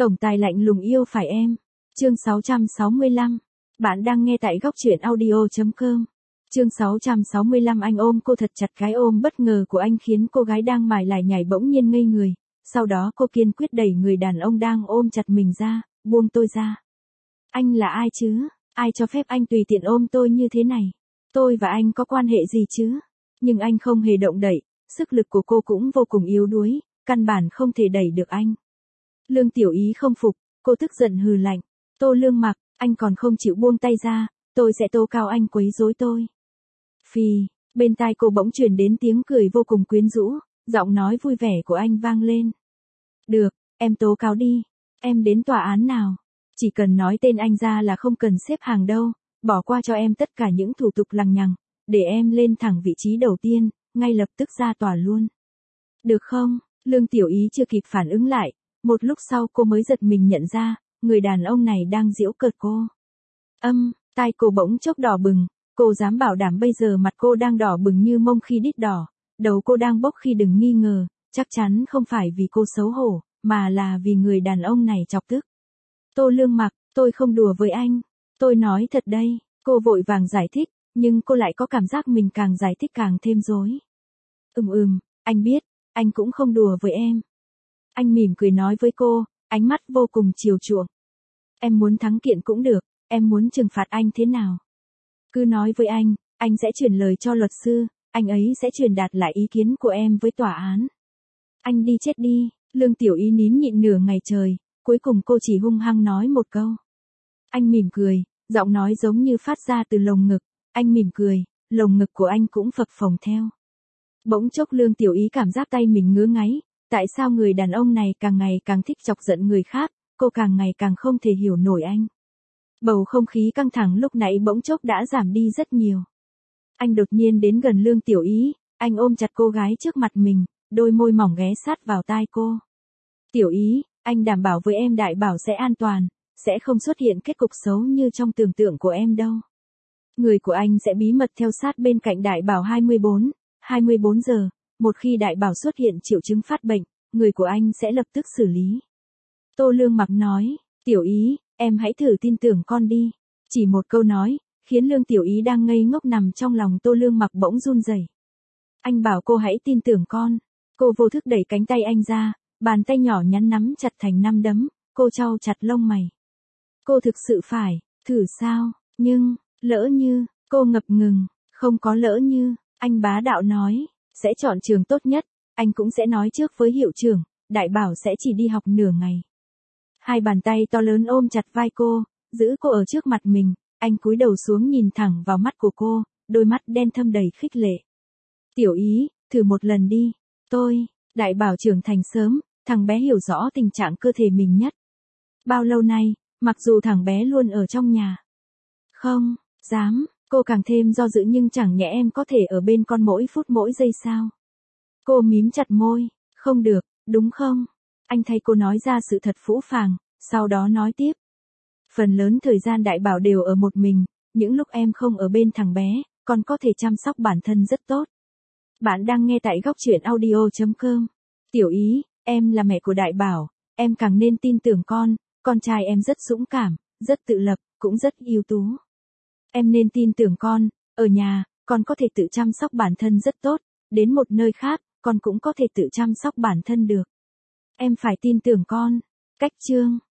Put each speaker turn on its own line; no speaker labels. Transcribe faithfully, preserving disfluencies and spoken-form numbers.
Tổng tài lạnh lùng yêu phải em. Chương sáu trăm sáu mươi lăm. Bạn đang nghe tại góc truyện audio chấm com. Chương sáu trăm sáu mươi lăm. Anh ôm cô thật chặt. Cái ôm bất ngờ của anh khiến cô gái đang mải lải nhải bỗng nhiên ngây người. Sau đó cô kiên quyết đẩy người đàn ông đang ôm chặt mình ra, buông tôi ra. Anh là ai chứ? Ai cho phép anh tùy tiện ôm tôi như thế này? Tôi và anh có quan hệ gì chứ? Nhưng anh không hề động đậy, sức lực của cô cũng vô cùng yếu đuối, căn bản không thể đẩy được anh. Lương Tiểu Ý không phục, cô tức giận hừ lạnh. Tô Lương Mặc, anh còn không chịu buông tay ra, tôi sẽ tố cáo anh quấy rối tôi. Phì, bên tai cô bỗng truyền đến tiếng cười vô cùng quyến rũ, giọng nói vui vẻ của anh vang lên. Được, em tố cáo đi, em đến tòa án nào? Chỉ cần nói tên anh ra là không cần xếp hàng đâu, bỏ qua cho em tất cả những thủ tục lằng nhằng, để em lên thẳng vị trí đầu tiên, ngay lập tức ra tòa luôn. Được không? Lương Tiểu Ý chưa kịp phản ứng lại, một lúc sau cô mới giật mình nhận ra, người đàn ông này đang giễu cợt cô. Âm, tai cô bỗng chốc đỏ bừng, cô dám bảo đảm bây giờ mặt cô đang đỏ bừng như mông khi đít đỏ, đầu cô đang bốc khi đừng nghi ngờ, chắc chắn không phải vì cô xấu hổ, mà là vì người đàn ông này chọc tức. Tô Lương Mặc, tôi không đùa với anh, tôi nói thật đây, cô vội vàng giải thích, nhưng cô lại có cảm giác mình càng giải thích càng thêm rối. Ừm ừm, anh biết, anh cũng không đùa với em. Anh mỉm cười nói với cô, ánh mắt vô cùng chiều chuộng. Em muốn thắng kiện cũng được, em muốn trừng phạt anh thế nào? Cứ nói với anh, anh sẽ chuyển lời cho luật sư, anh ấy sẽ truyền đạt lại ý kiến của em với tòa án. Anh đi chết đi, Lương Tiểu Ý nín nhịn nửa ngày trời, cuối cùng cô chỉ hung hăng nói một câu. Anh mỉm cười, giọng nói giống như phát ra từ lồng ngực, anh mỉm cười, lồng ngực của anh cũng phập phồng theo. Bỗng chốc Lương Tiểu Ý cảm giác tay mình ngứa ngáy, tại sao người đàn ông này càng ngày càng thích chọc giận người khác, cô càng ngày càng không thể hiểu nổi anh. Bầu không khí căng thẳng lúc nãy bỗng chốc đã giảm đi rất nhiều. Anh đột nhiên đến gần Lương Tiểu Ý, anh ôm chặt cô gái trước mặt mình, đôi môi mỏng ghé sát vào tai cô. Tiểu Ý, anh đảm bảo với em Đại Bảo sẽ an toàn, sẽ không xuất hiện kết cục xấu như trong tưởng tượng của em đâu. Người của anh sẽ bí mật theo sát bên cạnh Đại Bảo hai mươi bốn, hai mươi bốn giờ, một khi Đại Bảo xuất hiện triệu chứng phát bệnh, người của anh sẽ lập tức xử lý. Tô Lương Mặc nói, Tiểu Ý, em hãy thử tin tưởng con đi. Chỉ một câu nói, khiến Lương Tiểu Ý đang ngây ngốc nằm trong lòng Tô Lương Mặc bỗng run rẩy. Anh bảo cô hãy tin tưởng con. Cô vô thức đẩy cánh tay anh ra, bàn tay nhỏ nhắn nắm chặt thành năm đấm, cô chau chặt lông mày. Cô thực sự phải, thử sao, nhưng, lỡ như, cô ngập ngừng, không có lỡ như, anh bá đạo nói, sẽ chọn trường tốt nhất, anh cũng sẽ nói trước với hiệu trưởng, Đại Bảo sẽ chỉ đi học nửa ngày. Hai bàn tay to lớn ôm chặt vai cô, giữ cô ở trước mặt mình, anh cúi đầu xuống nhìn thẳng vào mắt của cô, đôi mắt đen thâm đầy khích lệ. Tiểu Ý, thử một lần đi, tôi, Đại Bảo trưởng thành sớm, thằng bé hiểu rõ tình trạng cơ thể mình nhất. Bao lâu nay, mặc dù thằng bé luôn ở trong nhà. Không, dám, cô càng thêm do dự nhưng chẳng nhẽ em có thể ở bên con mỗi phút mỗi giây sao? Cô mím chặt môi, không được, đúng không? Anh thay cô nói ra sự thật phũ phàng, sau đó nói tiếp. Phần lớn thời gian Đại Bảo đều ở một mình, những lúc em không ở bên thằng bé, con có thể chăm sóc bản thân rất tốt. Bạn đang nghe tại góc truyện audio chấm com. Tiểu Ý, em là mẹ của Đại Bảo, em càng nên tin tưởng con, con trai em rất dũng cảm, rất tự lập, cũng rất ưu tú. Em nên tin tưởng con, ở nhà, con có thể tự chăm sóc bản thân rất tốt, đến một nơi khác, con cũng có thể tự chăm sóc bản thân được. Em phải tin tưởng con. Cách chương